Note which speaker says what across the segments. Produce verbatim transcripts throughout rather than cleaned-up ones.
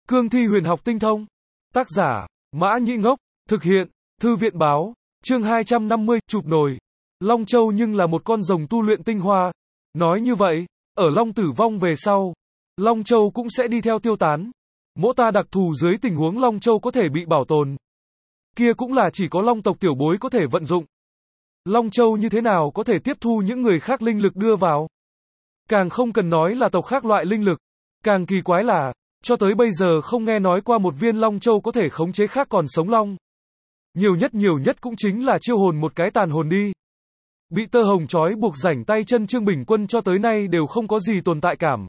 Speaker 1: Cương thi huyền học tinh thông. Tác giả, Mã Nhĩ Ngốc. Thực hiện, Thư viện báo. Chương hai trăm năm mươi, chụp nồi. Long Châu nhưng là một con rồng tu luyện tinh hoa. Nói như vậy, ở Long tử vong về sau, Long Châu cũng sẽ đi theo tiêu tán. Mỗ ta đặc thù dưới tình huống Long Châu có thể bị bảo tồn. Kia cũng là chỉ có Long tộc tiểu bối có thể vận dụng. Long Châu như thế nào có thể tiếp thu những người khác linh lực đưa vào? Càng không cần nói là tộc khác loại linh lực. Càng kỳ quái là, cho tới bây giờ không nghe nói qua một viên Long Châu có thể khống chế khác còn sống long. Nhiều nhất nhiều nhất cũng chính là chiêu hồn một cái tàn hồn đi. Bị tơ hồng trói buộc rảnh tay chân Trương Bình Quân cho tới nay đều không có gì tồn tại cảm.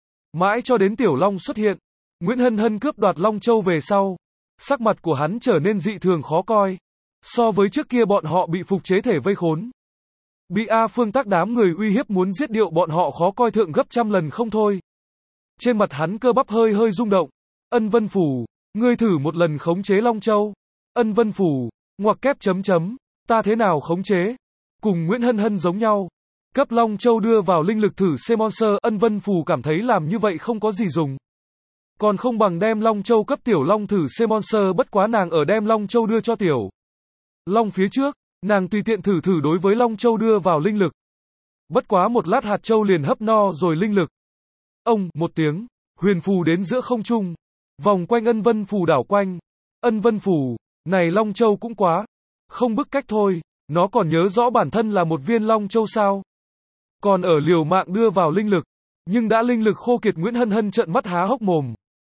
Speaker 1: Mãi cho đến Tiểu Long xuất hiện, Nguyễn Hân Hân cướp đoạt Long Châu về sau, sắc mặt của hắn trở nên dị thường khó coi. So với trước kia bọn họ bị phục chế thể vây khốn, bị A Phương Tác đám người uy hiếp muốn giết điệu bọn họ khó coi thượng gấp trăm lần không thôi. Trên mặt hắn cơ bắp hơi hơi rung động. Ân Vân Phủ, ngươi thử một lần khống chế Long Châu. Ân Vân Phủ, ngoặc kép chấm chấm, ta thế nào khống chế? Cùng Nguyễn Hân Hân giống nhau. Cấp Long Châu đưa vào linh lực thử C-Monster, Ân Vân Phủ cảm thấy làm như vậy không có gì dùng. Còn không bằng đem Long Châu cấp Tiểu Long thử C-Monster, bất quá nàng ở đem Long Châu đưa cho Tiểu Long phía trước, nàng tùy tiện thử thử đối với Long Châu đưa vào linh lực. Bất quá một lát hạt châu liền hấp no rồi linh lực. Ông, một tiếng, huyền phù đến giữa không trung, vòng quanh Ân Vân Phủ đảo quanh. Ân Vân Phủ, này Long Châu cũng quá, không bức cách thôi, nó còn nhớ rõ bản thân là một viên Long Châu sao. Còn ở liều mạng đưa vào linh lực, nhưng đã linh lực khô kiệt. Nguyễn Hân Hân trợn mắt há hốc mồm.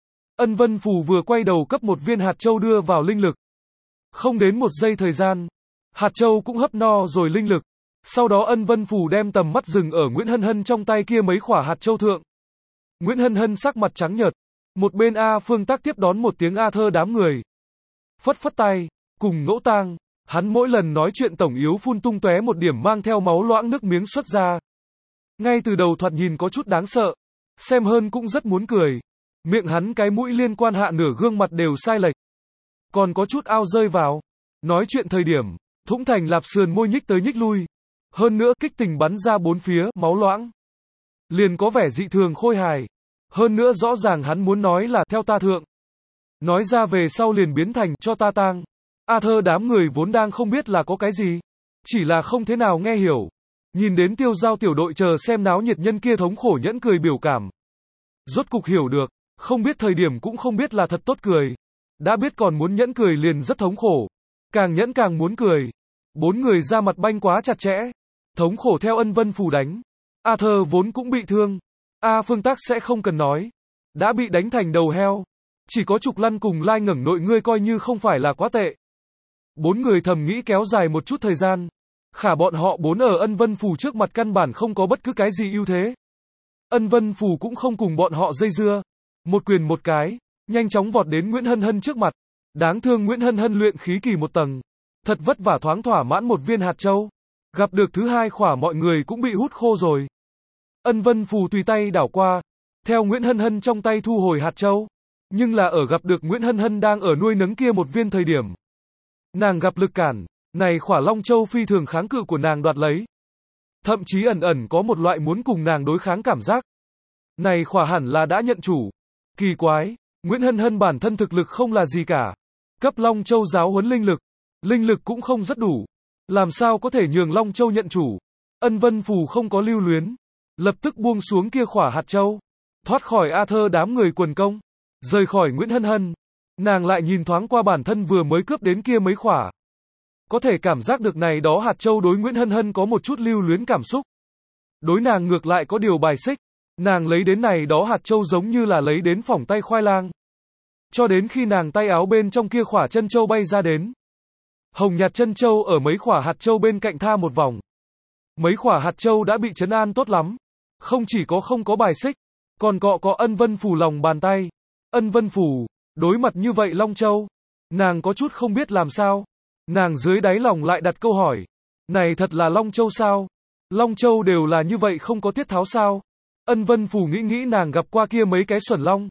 Speaker 1: Ân Vân Phủ vừa quay đầu cấp một viên hạt châu đưa vào linh lực. Không đến một giây thời gian, hạt châu cũng hấp no rồi linh lực. Sau đó Ân Vân Phủ đem tầm mắt dừng ở Nguyễn Hân Hân trong tay kia mấy khỏa hạt châu thượng. Nguyễn Hân Hân sắc mặt trắng nhợt. Một bên A Phương Tác tiếp đón một tiếng A Thơ đám người. Phất phất tay, cùng Ngỗ Tang, hắn mỗi lần nói chuyện tổng yếu phun tung tóe một điểm mang theo máu loãng nước miếng xuất ra. Ngay từ đầu thoạt nhìn có chút đáng sợ, xem hơn cũng rất muốn cười. Miệng hắn cái mũi liên quan hạ nửa gương mặt đều sai lệch. Còn có chút ao rơi vào. Nói chuyện thời điểm, thủng thành lạp sườn môi nhích tới nhích lui. Hơn nữa kích tình bắn ra bốn phía, máu loãng. Liền có vẻ dị thường khôi hài. Hơn nữa rõ ràng hắn muốn nói là theo ta thượng. Nói ra về sau liền biến thành cho ta tang. A Thơ đám người vốn đang không biết là có cái gì. Chỉ là không thế nào nghe hiểu. Nhìn đến Tiêu Giao tiểu đội chờ xem náo nhiệt nhân kia thống khổ nhẫn cười biểu cảm. Rốt cục hiểu được, không biết thời điểm cũng không biết là thật tốt cười. Đã biết còn muốn nhẫn cười liền rất thống khổ. Càng nhẫn càng muốn cười. Bốn người ra mặt banh quá chặt chẽ. Thống khổ theo Ân Vân Phủ đánh. A Thơ vốn cũng bị thương. A Phương Tác sẽ không cần nói. Đã bị đánh thành đầu heo. Chỉ có Trục Lăn cùng Lai Ngẩng nội ngươi coi như không phải là quá tệ. Bốn người thầm nghĩ kéo dài một chút thời gian. Khả bọn họ bốn ở Ân Vân Phủ trước mặt căn bản không có bất cứ cái gì ưu thế. Ân Vân Phủ cũng không cùng bọn họ dây dưa. Một quyền một cái, nhanh chóng vọt đến Nguyễn Hân Hân trước mặt. Đáng thương Nguyễn Hân Hân luyện khí kỳ một tầng. Thật vất vả thoáng thỏa mãn một viên hạt châu. Gặp được thứ hai khỏa mọi người cũng bị hút khô rồi. Ân Vân Phủ tùy tay đảo qua, theo Nguyễn Hân Hân trong tay thu hồi hạt châu. Nhưng là ở gặp được Nguyễn Hân Hân đang ở nuôi nấng kia một viên thời điểm. Nàng gặp lực cản, này khỏa Long Châu phi thường kháng cự của nàng đoạt lấy. Thậm chí ẩn ẩn có một loại muốn cùng nàng đối kháng cảm giác. Này khỏa hẳn là đã nhận chủ. Kỳ quái, Nguyễn Hân Hân bản thân thực lực không là gì cả. Cấp Long Châu giáo huấn linh lực. Linh lực cũng không rất đủ. Làm sao có thể nhường Long Châu nhận chủ. Ân Vân Phủ không có lưu luyến. Lập tức buông xuống kia khỏa hạt châu. Thoát khỏi A Thơ đám người quần công. Rời khỏi Nguyễn Hân Hân. Nàng lại nhìn thoáng qua bản thân vừa mới cướp đến kia mấy khỏa. Có thể cảm giác được này đó hạt châu đối Nguyễn Hân Hân có một chút lưu luyến cảm xúc. Đối nàng ngược lại có điều bài xích. Nàng lấy đến này đó hạt châu giống như là lấy đến phỏng tay khoai lang. Cho đến khi nàng tay áo bên trong kia khỏa chân châu bay ra đến. Hồng nhạt chân châu ở mấy khỏa hạt châu bên cạnh tha một vòng. Mấy khỏa hạt châu đã bị trấn an tốt lắm. Không chỉ có không có bài xích, còn cọ có Ân Vân Phủ lòng bàn tay. Ân Vân Phủ, đối mặt như vậy Long Châu, nàng có chút không biết làm sao. Nàng dưới đáy lòng lại đặt câu hỏi. Này thật là Long Châu sao? Long Châu đều là như vậy không có tiết tháo sao? Ân Vân Phủ nghĩ nghĩ nàng gặp qua kia mấy cái xuẩn long.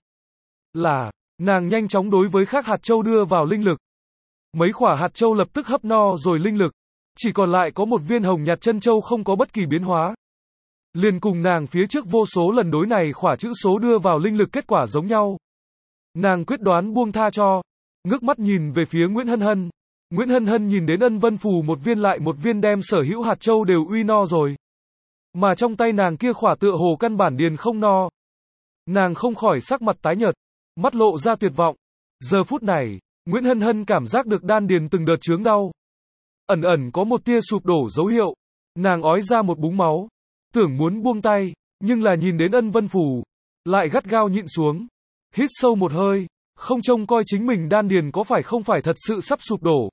Speaker 1: Là, nàng nhanh chóng đối với khác hạt châu đưa vào linh lực. Mấy khỏa hạt châu lập tức hấp no rồi linh lực. Chỉ còn lại có một viên hồng nhạt chân châu không có bất kỳ biến hóa. Liền cùng nàng phía trước vô số lần đối này khỏa chữ số đưa vào linh lực kết quả giống nhau. Nàng quyết đoán buông tha cho. Ngước mắt nhìn về phía Nguyễn Hân Hân. Nguyễn Hân Hân nhìn đến ân vân phù một viên lại một viên đem sở hữu hạt châu đều uy no rồi. Mà trong tay nàng kia khỏa tựa hồ căn bản điền không no. Nàng không khỏi sắc mặt tái nhợt, mắt lộ ra tuyệt vọng. Giờ phút này, Nguyễn Hân Hân cảm giác được đan điền từng đợt chướng đau. Ẩn ẩn có một tia sụp đổ dấu hiệu. Nàng ói ra một búng máu. Tưởng muốn buông tay, nhưng là nhìn đến ân vân phù. Lại gắt gao nhịn xuống. Hít sâu một hơi, không trông coi chính mình đan điền có phải không phải thật sự sắp sụp đổ.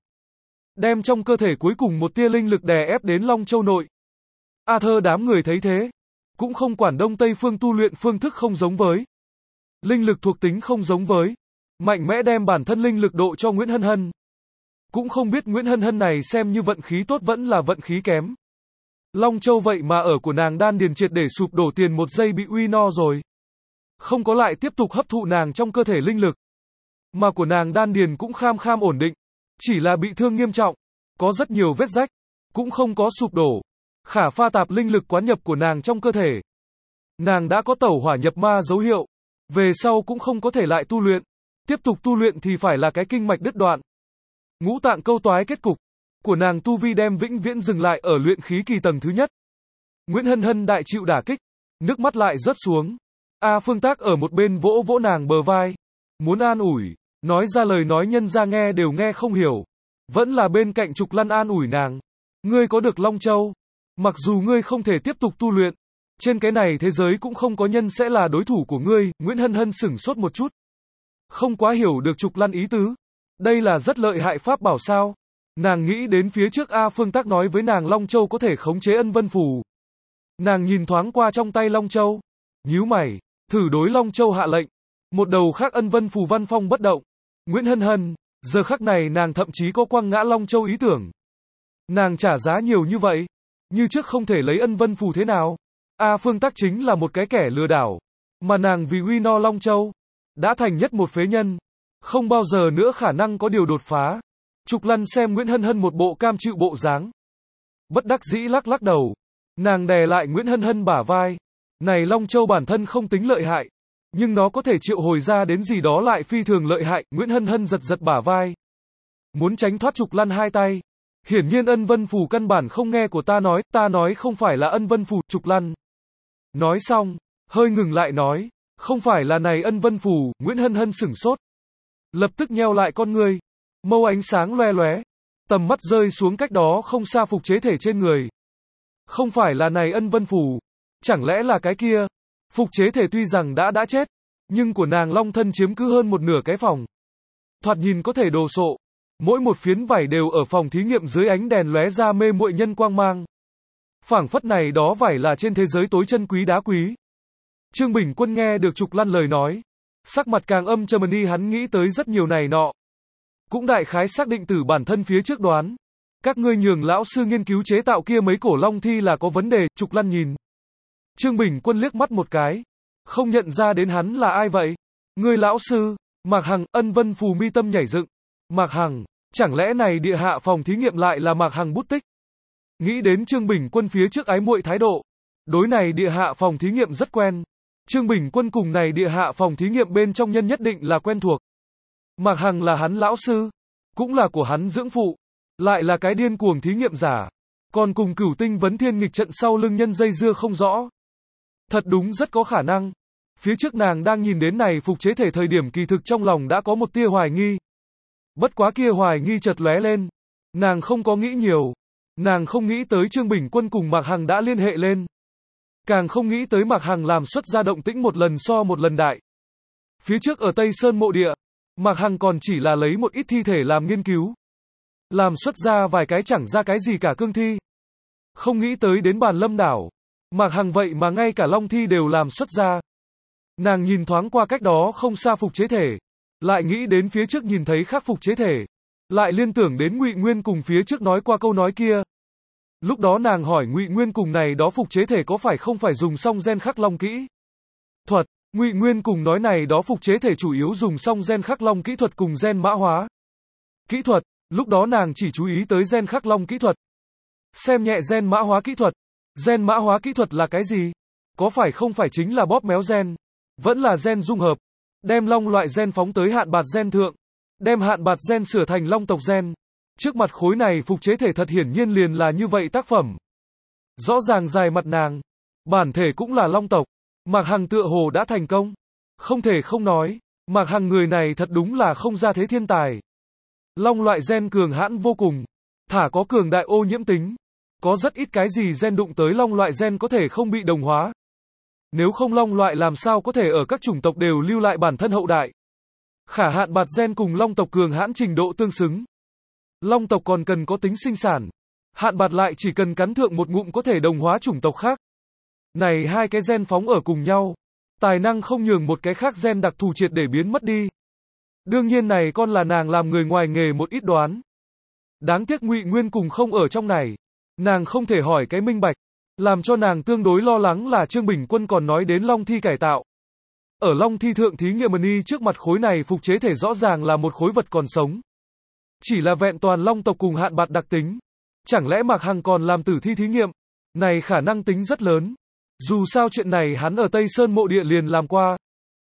Speaker 1: Đem trong cơ thể cuối cùng một tia linh lực đè ép đến Long Châu nội. A Thơ đám người thấy thế. Cũng không quản Đông Tây phương tu luyện phương thức không giống với. Linh lực thuộc tính không giống với. Mạnh mẽ đem bản thân linh lực độ cho Nguyễn Hân Hân. Cũng không biết Nguyễn Hân Hân này xem như vận khí tốt vẫn là vận khí kém. Long Châu vậy mà ở của nàng đan điền triệt để sụp đổ tiền một giây bị uy no rồi. Không có lại tiếp tục hấp thụ nàng trong cơ thể linh lực. Mà của nàng đan điền cũng kham kham ổn định. Chỉ là bị thương nghiêm trọng. Có rất nhiều vết rách. Cũng không có sụp đổ. Khả pha tạp linh lực quán nhập của nàng trong cơ thể. Nàng đã có tẩu hỏa nhập ma dấu hiệu. Về sau cũng không có thể lại tu luyện. Tiếp tục tu luyện thì phải là cái kinh mạch đứt đoạn. Ngũ tạng câu toái kết cục. Của nàng tu vi đem vĩnh viễn dừng lại ở luyện khí kỳ tầng thứ nhất. Nguyễn Hân Hân đại chịu đả kích. Nước mắt lại rớt xuống. A Phương Tác ở một bên vỗ vỗ nàng bờ vai. Muốn an ủi. Nói ra lời nói nhân ra nghe đều nghe không hiểu. Vẫn là bên cạnh Trục Lăn an ủi nàng. Ngươi có được Long Châu. Mặc dù ngươi không thể tiếp tục tu luyện. Trên cái này thế giới cũng không có nhân sẽ là đối thủ của ngươi. Nguyễn Hân Hân sửng sốt một chút. Không quá hiểu được Trục Lăn ý tứ. Đây là rất lợi hại pháp bảo sao. Nàng nghĩ đến phía trước A Phương Tác nói với nàng Long Châu có thể khống chế ân vân phù. Nàng nhìn thoáng qua trong tay Long Châu. Nhíu mày, thử đối Long Châu hạ lệnh. Một đầu khác ân vân phù văn phong bất động. Nguyễn Hân Hân, giờ khắc này nàng thậm chí có quăng ngã Long Châu ý tưởng. Nàng trả giá nhiều như vậy. Như trước không thể lấy ân vân phù thế nào. A Phương Tác chính là một cái kẻ lừa đảo. Mà nàng vì uy no Long Châu. Đã thành nhất một phế nhân. Không bao giờ nữa khả năng có điều đột phá. Trục Lăn xem Nguyễn Hân Hân một bộ cam chịu bộ dáng. Bất đắc dĩ lắc lắc đầu. Nàng đè lại Nguyễn Hân Hân bả vai. Này Long Châu bản thân không tính lợi hại. Nhưng nó có thể triệu hồi ra đến gì đó lại phi thường lợi hại. Nguyễn Hân Hân giật giật bả vai. Muốn tránh thoát Trục Lăn hai tay. Hiển nhiên ân vân phù căn bản không nghe của ta nói. Ta nói không phải là ân vân phù. Trục Lăn nói xong, hơi ngừng lại nói. Không phải là này ân vân phù. Nguyễn Hân Hân sửng sốt. Lập tức nheo lại con ngươi. Mâu ánh sáng loe loé. Tầm mắt rơi xuống cách đó không xa phục chế thể trên người. Không phải là này ân vân phù. Chẳng lẽ là cái kia. Phục chế thể tuy rằng đã đã chết. Nhưng của nàng long thân chiếm cứ hơn một nửa cái phòng. Thoạt nhìn có thể đồ sộ. Mỗi một phiến vải đều ở phòng thí nghiệm dưới ánh đèn lóe ra mê muội nhân quang mang. Phảng phất này đó vải là trên thế giới tối chân quý đá quý. Trương Bình Quân nghe được Trục Lăn lời nói. Sắc mặt càng âm trầm đi, hắn nghĩ tới rất nhiều này nọ. Cũng đại khái xác định từ bản thân phía trước đoán. Các ngươi nhường lão sư nghiên cứu chế tạo kia mấy cổ long thi là có vấn đề. Trục Lăn nhìn Trương Bình Quân liếc mắt một cái. Không nhận ra đến hắn là ai vậy. Ngươi lão sư. Mạc Hằng. Ân vân phù mi tâm nhảy dựng. Mạc Hằng. Chẳng lẽ này địa hạ phòng thí nghiệm lại là Mạc Hằng bút tích. Nghĩ đến Trương Bình Quân phía trước ái muội thái độ. Đối này địa hạ phòng thí nghiệm rất quen. Trương Bình Quân cùng này địa hạ phòng thí nghiệm bên trong nhân nhất định là quen thuộc. Mạc Hằng là hắn lão sư. Cũng là của hắn dưỡng phụ. Lại là cái điên cuồng thí nghiệm giả. Còn cùng Cửu Tinh Vấn Thiên nghịch trận sau lưng nhân dây dưa không rõ. Thật đúng rất có khả năng. Phía trước nàng đang nhìn đến này phục chế thể thời điểm kỳ thực trong lòng đã có một tia hoài nghi. Bất quá kia hoài nghi chợt lóe lên. Nàng không có nghĩ nhiều. Nàng không nghĩ tới Trương Bình Quân cùng Mạc Hằng đã liên hệ lên. Càng không nghĩ tới Mạc Hằng làm xuất ra động tĩnh một lần so một lần đại. Phía trước ở Tây Sơn mộ địa, Mạc Hằng còn chỉ là lấy một ít thi thể làm nghiên cứu. Làm xuất ra vài cái chẳng ra cái gì cả cương thi. Không nghĩ tới đến Bàn Lâm đảo. Mạc Hằng vậy mà ngay cả long thi đều làm xuất ra. Nàng nhìn thoáng qua cách đó không xa phục chế thể. Lại nghĩ đến phía trước nhìn thấy khác phục chế thể. Lại liên tưởng đến Ngụy Nguyên cùng phía trước nói qua câu nói kia. Lúc đó nàng hỏi Ngụy Nguyên cùng này đó phục chế thể có phải không phải dùng xong gen khắc long kỹ thuật. Ngụy Nguyên cùng nói này đó phục chế thể chủ yếu dùng xong gen khắc long kỹ thuật cùng gen mã hóa kỹ thuật. Lúc đó nàng chỉ chú ý tới gen khắc long kỹ thuật. Xem nhẹ gen mã hóa kỹ thuật. Gen mã hóa kỹ thuật là cái gì? Có phải không phải chính là bóp méo gen? Vẫn là gen dung hợp? đem long loại gen phóng tới hạn bạt gen thượng, đem hạn bạt gen sửa thành long tộc gen. Trước mặt khối này phục chế thể thật hiển nhiên liền là như vậy tác phẩm. Rõ ràng dài mặt nàng, bản thể cũng là long tộc, Mạc Hằng tựa hồ đã thành công. Không thể không nói, Mạc Hằng người này thật đúng là không ra thế thiên tài. Long loại gen cường hãn vô cùng, thả có cường đại ô nhiễm tính. Có rất ít cái gì gen đụng tới long loại gen có thể không bị đồng hóa. Nếu không long loại làm sao có thể ở các chủng tộc đều lưu lại bản thân hậu đại. Khả hạn bạt gen cùng long tộc cường hãn trình độ tương xứng. Long tộc còn cần có tính sinh sản. Hạn bạt lại chỉ cần cắn thượng một ngụm có thể đồng hóa chủng tộc khác. Này hai cái gen phóng ở cùng nhau. Tài năng không nhường một cái khác gen đặc thù triệt để biến mất đi. Đương nhiên này con là nàng làm người ngoài nghề một ít đoán. Đáng tiếc Ngụy Nguyên cùng không ở trong này. Nàng không thể hỏi cái minh bạch. Làm cho nàng tương đối lo lắng là Trương Bình Quân còn nói đến long thi cải tạo. Ở long thi thượng thí nghiệm ni trước mặt khối này phục chế thể rõ ràng là một khối vật còn sống. Chỉ là vẹn toàn long tộc cùng hạn bạt đặc tính. Chẳng lẽ Mạc Hằng còn làm tử thi thí nghiệm? Này khả năng tính rất lớn. Dù sao chuyện này hắn ở Tây Sơn mộ địa liền làm qua.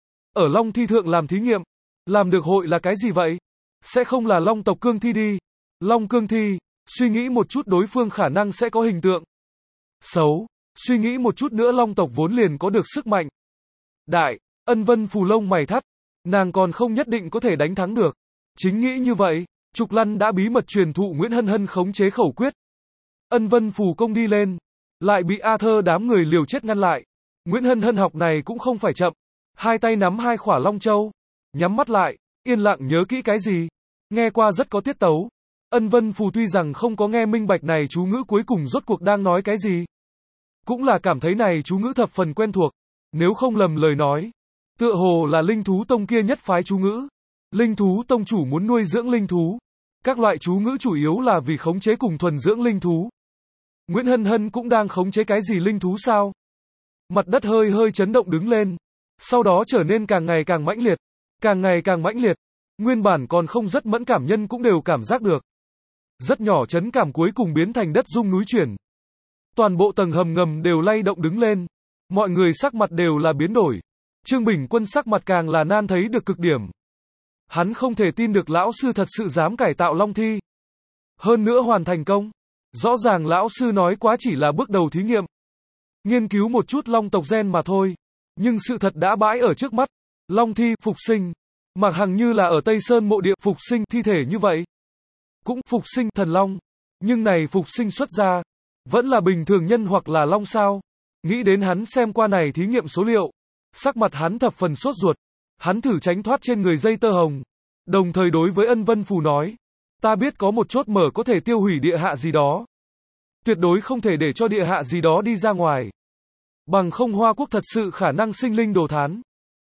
Speaker 1: Ở long thi thượng làm thí nghiệm. Làm được hội là cái gì vậy? Sẽ không là long tộc cương thi đi. Long cương thi, suy nghĩ một chút đối phương khả năng sẽ có hình tượng xấu. Suy nghĩ một chút nữa long tộc vốn liền có được sức mạnh đại. Ân Vân Phù lông mày thắt. Nàng còn không nhất định có thể đánh thắng được. Chính nghĩ như vậy, Trục Lăn đã bí mật truyền thụ Nguyễn Hân Hân khống chế khẩu quyết. Ân Vân Phù công đi lên, lại bị A Thơ đám người liều chết ngăn lại. Nguyễn Hân Hân học này cũng không phải chậm. Hai tay nắm hai khỏa long châu, nhắm mắt lại, yên lặng nhớ kỹ cái gì. Nghe qua rất có tiết tấu. Ân Vân Phù tuy rằng không có nghe minh bạch này chú ngữ cuối cùng rốt cuộc đang nói cái gì. Cũng là cảm thấy này chú ngữ thập phần quen thuộc. Nếu không lầm lời nói, tựa hồ là linh thú tông kia nhất phái chú ngữ. Linh thú tông chủ muốn nuôi dưỡng linh thú. Các loại chú ngữ chủ yếu là vì khống chế cùng thuần dưỡng linh thú. Nguyễn Hân Hân cũng đang khống chế cái gì linh thú sao? Mặt đất hơi hơi chấn động đứng lên. Sau đó trở nên càng ngày càng mãnh liệt. Càng ngày càng mãnh liệt. Nguyên bản còn không rất mẫn cảm nhân cũng đều cảm giác được. Rất nhỏ chấn cảm cuối cùng biến thành đất rung núi chuyển. Toàn bộ tầng hầm ngầm đều lay động đứng lên. Mọi người sắc mặt đều là biến đổi. Trương Bình Quân sắc mặt càng là nan thấy được cực điểm. Hắn không thể tin được lão sư thật sự dám cải tạo long thi. Hơn nữa hoàn thành công. Rõ ràng lão sư nói quá chỉ là bước đầu thí nghiệm. Nghiên cứu một chút long tộc gen mà thôi. Nhưng sự thật đã bãi ở trước mắt. Long thi phục sinh. Mạc Hằng như là ở Tây Sơn mộ địa phục sinh thi thể như vậy. Cũng phục sinh thần long. Nhưng này phục sinh xuất ra. Vẫn là bình thường nhân hoặc là long sao. Nghĩ đến hắn xem qua này thí nghiệm số liệu. Sắc mặt hắn thập phần sốt ruột. Hắn thử tránh thoát trên người dây tơ hồng. Đồng thời đối với Ân Vân Phù nói. Ta biết có một chốt mở có thể tiêu hủy địa hạ gì đó. Tuyệt đối không thể để cho địa hạ gì đó đi ra ngoài. Bằng không Hoa Quốc thật sự khả năng sinh linh đồ thán.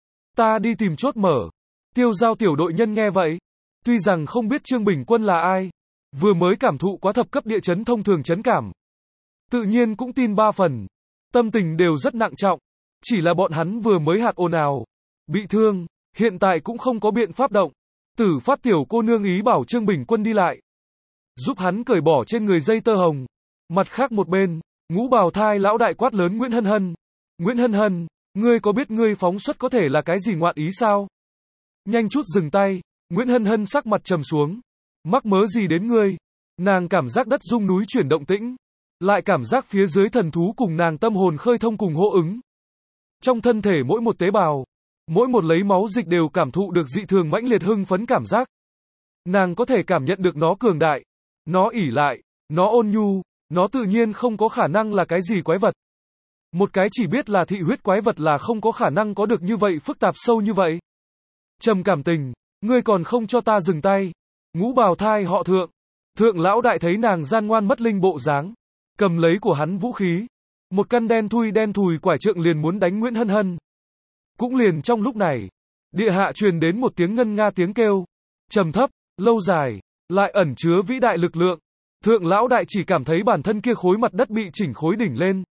Speaker 1: Ta đi tìm chốt mở. Tiêu Giao tiểu đội nhân nghe vậy. Tuy rằng không biết Trương Bình Quân là ai. Vừa mới cảm thụ quá thập cấp địa chấn thông thường chấn cảm. Tự nhiên cũng tin ba phần. Tâm tình đều rất nặng trọng. Chỉ là bọn hắn vừa mới hạt ồn ào. Bị thương. Hiện tại cũng không có biện pháp động. Tử Phát tiểu cô nương ý bảo Trương Bình Quân đi lại. Giúp hắn cởi bỏ trên người dây tơ hồng. Mặt khác một bên. Ngũ bào thai lão đại quát lớn Nguyễn Hân Hân. Nguyễn Hân Hân. Ngươi có biết ngươi phóng xuất có thể là cái gì ngoạn ý sao? Nhanh chút dừng tay. Nguyễn Hân Hân sắc mặt trầm xuống. Mắc mớ gì đến ngươi? Nàng cảm giác đất rung núi chuyển động tĩnh. Lại cảm giác phía dưới thần thú cùng nàng tâm hồn khơi thông cùng hô ứng. Trong thân thể mỗi một tế bào, mỗi một lấy máu dịch đều cảm thụ được dị thường mãnh liệt hưng phấn cảm giác. Nàng có thể cảm nhận được nó cường đại, nó ỉ lại, nó ôn nhu, nó tự nhiên không có khả năng là cái gì quái vật. Một cái chỉ biết là thị huyết quái vật là không có khả năng có được như vậy phức tạp sâu như vậy. Trầm cảm tình, ngươi còn không cho ta dừng tay. Ngũ bào thai họ Thượng. Thượng lão đại thấy nàng gian ngoan mất linh bộ dáng, cầm lấy của hắn vũ khí. Một căn đen thui đen thùi quải trượng liền muốn đánh Nguyễn Hân Hân. Cũng liền trong lúc này, địa hạ truyền đến một tiếng ngân nga tiếng kêu. Trầm thấp, lâu dài, lại ẩn chứa vĩ đại lực lượng. Thượng lão đại chỉ cảm thấy bản thân kia khối mặt đất bị chỉnh khối đỉnh lên.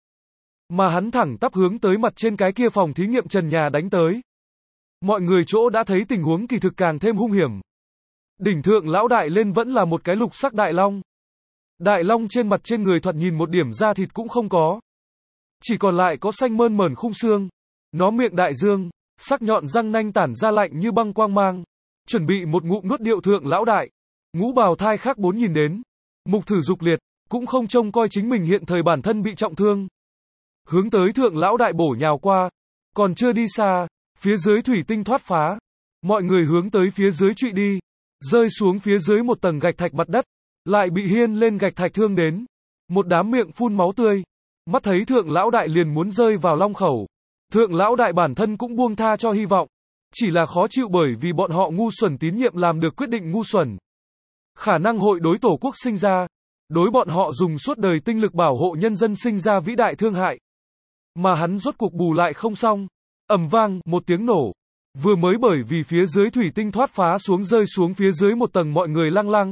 Speaker 1: Mà hắn thẳng tắp hướng tới mặt trên cái kia phòng thí nghiệm trần nhà đánh tới. Mọi người chỗ đã thấy tình huống kỳ thực càng thêm hung hiểm. Đỉnh thượng lão đại lên vẫn là một cái lục sắc đại long. Đại long trên mặt trên người thoạt nhìn một điểm da thịt cũng không có. Chỉ còn lại có xanh mơn mởn khung xương. Nó miệng đại dương, sắc nhọn răng nanh tản ra lạnh như băng quang mang, chuẩn bị một ngụm nuốt điệu thượng lão đại. Ngũ bào thai khác bốn nhìn đến, mục thử dục liệt, cũng không trông coi chính mình hiện thời bản thân bị trọng thương. Hướng tới thượng lão đại bổ nhào qua, còn chưa đi xa, phía dưới thủy tinh thoát phá. Mọi người hướng tới phía dưới trụy đi, rơi xuống phía dưới một tầng gạch thạch mặt đất, lại bị hiên lên gạch thạch thương đến. Một đám miệng phun máu tươi, mắt thấy thượng lão đại liền muốn rơi vào long khẩu. Thượng lão đại bản thân cũng buông tha cho hy vọng, chỉ là khó chịu bởi vì bọn họ ngu xuẩn tín nhiệm làm được quyết định ngu xuẩn. Khả năng hội đối tổ quốc sinh ra, đối bọn họ dùng suốt đời tinh lực bảo hộ nhân dân sinh ra vĩ đại thương hại. Mà hắn rốt cuộc bù lại không xong. Ầm vang, một tiếng nổ. Vừa mới bởi vì phía dưới thủy tinh thoát phá xuống rơi xuống phía dưới một tầng mọi người lăng lăng.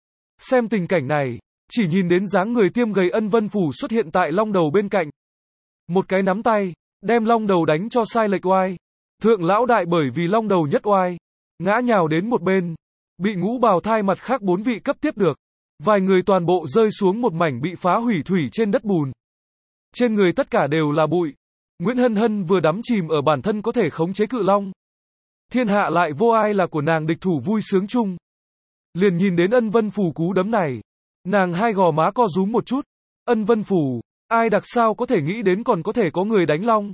Speaker 1: Xem tình cảnh này, chỉ nhìn đến dáng người tiêm gầy Ân Vân Phủ xuất hiện tại long đầu bên cạnh. Một cái nắm tay, đem long đầu đánh cho sai lệch oai. Thượng lão đại bởi vì long đầu nhất oai, ngã nhào đến một bên, bị ngũ bào thai mặt khác bốn vị cấp tiếp được. Vài người toàn bộ rơi xuống một mảnh bị phá hủy thủy trên đất bùn. Trên người tất cả đều là bụi. Nguyễn Hân Hân vừa đắm chìm ở bản thân có thể khống chế cự long. Thiên hạ lại vô ai là của nàng địch thủ vui sướng chung. Liền nhìn đến Ân Vân Phủ cú đấm này. Nàng hai gò má co rúm một chút. Ân Vân Phủ, ai đặc sao có thể nghĩ đến còn có thể có người đánh long.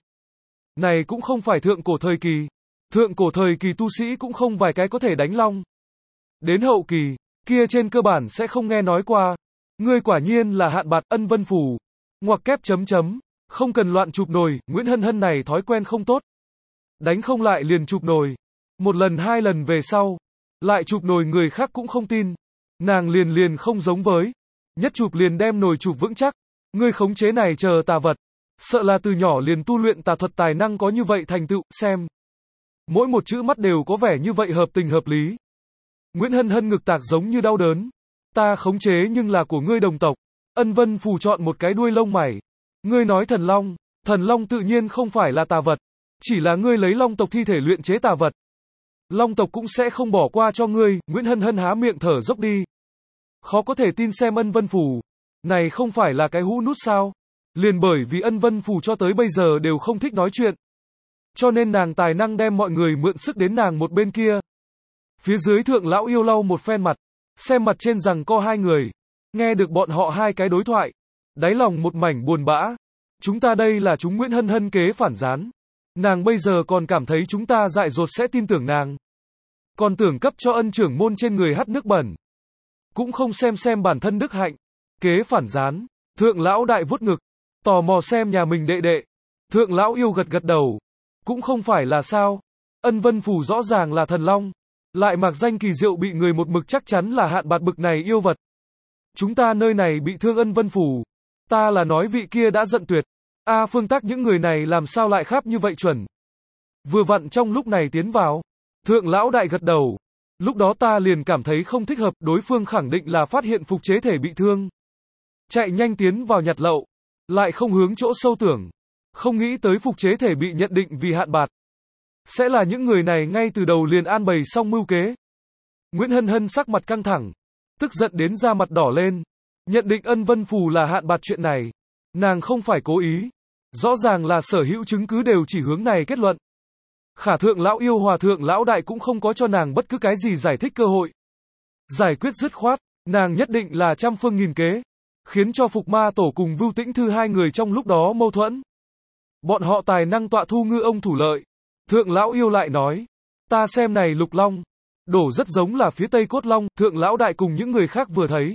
Speaker 1: Này cũng không phải thượng cổ thời kỳ. Thượng cổ thời kỳ tu sĩ cũng không vài cái có thể đánh long. Đến hậu kỳ, kia trên cơ bản sẽ không nghe nói qua. Ngươi quả nhiên là hạn bạt Ân Vân Phủ. Ngoặc kép chấm chấm. Không cần loạn chụp nồi, Nguyễn Hân Hân này thói quen không tốt. Đánh không lại liền chụp nồi. Một lần hai lần về sau, lại chụp nồi người khác cũng không tin. Nàng liền liền không giống với. Nhất chụp liền đem nồi chụp vững chắc. Ngươi khống chế này chờ tà vật. Sợ là từ nhỏ liền tu luyện tà thuật tài năng có như vậy thành tựu, xem. Mỗi một chữ mắt đều có vẻ như vậy hợp tình hợp lý. Nguyễn Hân Hân ngực tạc giống như đau đớn. Ta khống chế nhưng là của ngươi đồng tộc. Ân Vân Phủ chọn một cái đuôi lông mày. Ngươi nói thần long, thần long tự nhiên không phải là tà vật. Chỉ là ngươi lấy long tộc thi thể luyện chế tà vật. Long tộc cũng sẽ không bỏ qua cho ngươi. Nguyễn Hân Hân há miệng thở dốc đi. Khó có thể tin xem Ân Vân Phủ. Này không phải là cái hũ nút sao? Liền bởi vì Ân Vân Phủ cho tới bây giờ đều không thích nói chuyện. Cho nên nàng tài năng đem mọi người mượn sức đến nàng một bên kia. Phía dưới thượng lão yêu lau một phen mặt. Xem mặt trên rằng co hai người. Nghe được bọn họ hai cái đối thoại. Đáy lòng một mảnh buồn bã. Chúng ta đây là chúng Nguyễn Hân Hân kế phản gián. Nàng bây giờ còn cảm thấy chúng ta dại dột sẽ tin tưởng nàng. Còn tưởng cấp cho ân trưởng môn trên người hắt nước bẩn. Cũng không xem xem bản thân đức hạnh. Kế phản gián. Thượng lão đại vuốt ngực. Tò mò xem nhà mình đệ đệ. Thượng lão yêu gật gật đầu. Cũng không phải là sao. Ân Vân Phủ rõ ràng là thần long. Lại mặc danh kỳ diệu bị người một mực chắc chắn là hạn bạt bực này yêu vật. Chúng ta nơi này bị thương Ân Vân Phủ. Ta là nói vị kia đã giận tuyệt. A phương tác những người này làm sao lại khắp như vậy chuẩn. Vừa vặn trong lúc này tiến vào. Thượng lão đại gật đầu. Lúc đó ta liền cảm thấy không thích hợp. Đối phương khẳng định là phát hiện phục chế thể bị thương. Chạy nhanh tiến vào nhặt lậu. Lại không hướng chỗ sâu tưởng. Không nghĩ tới phục chế thể bị nhận định vì hạn bạt. Sẽ là những người này ngay từ đầu liền an bày xong mưu kế. Nguyễn Hân Hân sắc mặt căng thẳng. Tức giận đến da mặt đỏ lên. Nhận định Ân Vân Phủ là hạn bạt chuyện này. Nàng không phải cố ý. Rõ ràng là sở hữu chứng cứ đều chỉ hướng này kết luận. Khả thượng lão yêu hòa thượng lão đại cũng không có cho nàng bất cứ cái gì giải thích cơ hội. Giải quyết dứt khoát. Nàng nhất định là trăm phương nghìn kế. Khiến cho Phục Ma Tổ cùng Vưu Tĩnh Thư hai người trong lúc đó mâu thuẫn. Bọn họ tài năng tọa thu ngư ông thủ lợi. Thượng lão yêu lại nói. Ta xem này lục long. Đổ rất giống là phía tây cốt long. Thượng lão đại cùng những người khác vừa thấy.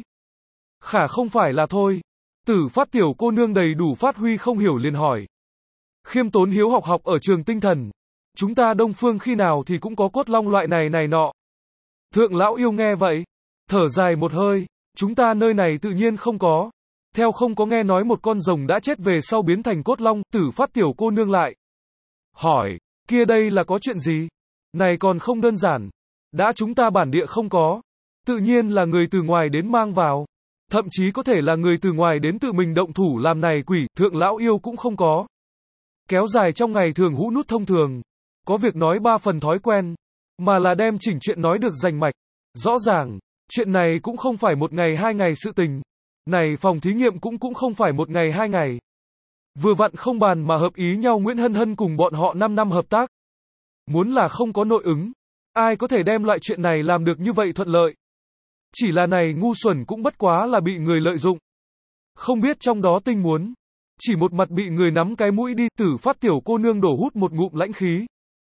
Speaker 1: Khả không phải là thôi. Tử Phát tiểu cô nương đầy đủ phát huy không hiểu liền hỏi. Khiêm tốn hiếu học học ở trường tinh thần. Chúng ta Đông Phương khi nào thì cũng có cốt long loại này này nọ. Thượng lão yêu nghe vậy. Thở dài một hơi. Chúng ta nơi này tự nhiên không có. Theo không có nghe nói một con rồng đã chết về sau biến thành cốt long. Tử Phát tiểu cô nương lại hỏi. Kia đây là có chuyện gì? Này còn không đơn giản. Đã chúng ta bản địa không có. Tự nhiên là người từ ngoài đến mang vào. Thậm chí có thể là người từ ngoài đến tự mình động thủ làm này quỷ. Thượng lão yêu cũng không có. Kéo dài trong ngày thường hũ nút thông thường. Có việc nói ba phần thói quen. Mà là đem chỉnh chuyện nói được rành mạch. Rõ ràng. Chuyện này cũng không phải một ngày hai ngày sự tình. Này phòng thí nghiệm cũng cũng không phải một ngày hai ngày. Vừa vặn không bàn mà hợp ý nhau Nguyễn Hân Hân cùng bọn họ năm năm hợp tác. Muốn là không có nội ứng. Ai có thể đem loại chuyện này làm được như vậy thuận lợi. Chỉ là này ngu xuẩn cũng bất quá là bị người lợi dụng. Không biết trong đó tinh muốn. Chỉ một mặt bị người nắm cái mũi đi, Tử Phát tiểu cô nương đổ hút một ngụm lãnh khí.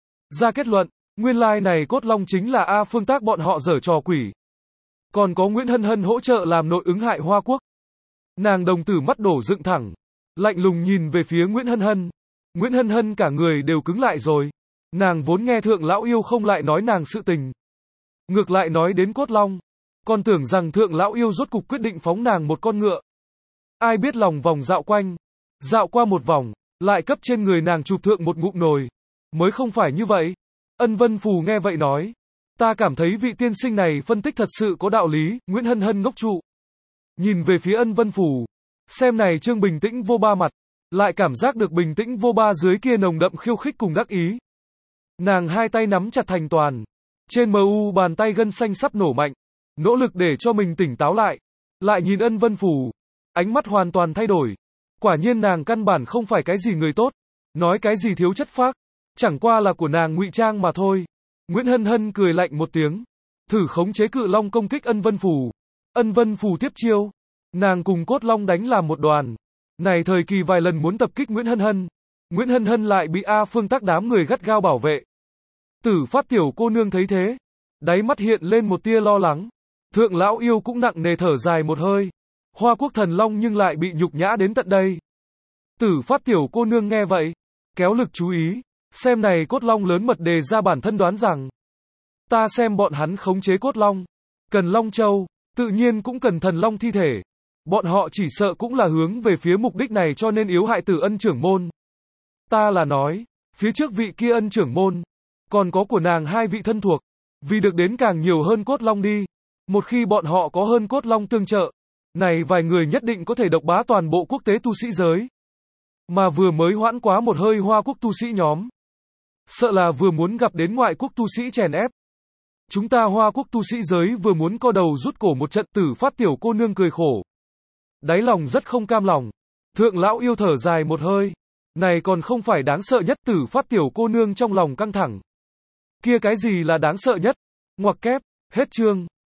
Speaker 1: Ra kết luận, nguyên lai này Cốt Long chính là A Phương Tác bọn họ dở trò quỷ. Còn có Nguyễn Hân Hân hỗ trợ làm nội ứng hại Hoa Quốc. Nàng đồng tử mắt đổ dựng thẳng, lạnh lùng nhìn về phía Nguyễn Hân Hân. Nguyễn Hân Hân cả người đều cứng lại rồi. Nàng vốn nghe Thượng Lão Yêu không lại nói nàng sự tình. Ngược lại nói đến Cốt Long. Còn tưởng rằng Thượng Lão Yêu rốt cục quyết định phóng nàng một con ngựa. Ai biết lòng vòng dạo quanh. Dạo qua một vòng, lại cấp trên người nàng chụp thượng một ngụm nồi. Mới không phải như vậy. Ân Vân Phù nghe vậy nói. Ta cảm thấy vị tiên sinh này phân tích thật sự có đạo lý. Nguyễn Hân Hân ngốc trụ. Nhìn về phía Ân Vân Phù. Xem này Trương bình tĩnh vô ba mặt. Lại cảm giác được bình tĩnh vô ba dưới kia nồng đậm khiêu khích cùng đắc ý. Nàng hai tay nắm chặt thành toàn. Trên mờ u bàn tay gân xanh sắp nổ mạnh. Nỗ lực để cho mình tỉnh táo lại. Lại nhìn Ân Vân Phù. Ánh mắt hoàn toàn thay đổi. Quả nhiên nàng căn bản không phải cái gì người tốt. Nói cái gì thiếu chất phác. Chẳng qua là của nàng ngụy trang mà thôi. Nguyễn Hân Hân cười lạnh một tiếng. Thử khống chế Cự Long công kích Ân Vân Phù. Ân Vân Phù tiếp chiêu. Nàng cùng Cốt Long đánh làm một đoàn. Này thời kỳ vài lần muốn tập kích Nguyễn Hân Hân. Nguyễn Hân Hân lại bị A Phương Tác đám người gắt gao bảo vệ. Tử Phát tiểu cô nương thấy thế. Đáy mắt hiện lên một tia lo lắng. Thượng Lão Yêu cũng nặng nề thở dài một hơi. Hoa Quốc Thần Long nhưng lại bị nhục nhã đến tận đây. Tử Phát tiểu cô nương nghe vậy. Kéo lực chú ý. Xem này Cốt Long lớn mật đề ra bản thân đoán rằng. Ta xem bọn hắn khống chế Cốt Long. Cần Long Châu. Tự nhiên cũng cần Thần Long thi thể. Bọn họ chỉ sợ cũng là hướng về phía mục đích này cho nên yếu hại Tử Ân trưởng môn. Ta là nói. Phía trước vị kia Ân trưởng môn. Còn có của nàng hai vị thân thuộc. Vì được đến càng nhiều hơn Cốt Long đi. Một khi bọn họ có hơn Cốt Long tương trợ. Này vài người nhất định có thể độc bá toàn bộ quốc tế tu sĩ giới. Mà vừa mới hoãn quá một hơi Hoa Quốc tu sĩ nhóm. Sợ là vừa muốn gặp đến ngoại quốc tu sĩ chèn ép. Chúng ta Hoa Quốc tu sĩ giới vừa muốn co đầu rút cổ một trận. Tử Phát tiểu cô nương cười khổ. Đáy lòng rất không cam lòng. Thượng Lão Yêu thở dài một hơi. Này còn không phải đáng sợ nhất. Tử Phát tiểu cô nương trong lòng căng thẳng. Kia cái gì là đáng sợ nhất? Ngoặc kép, hết chương.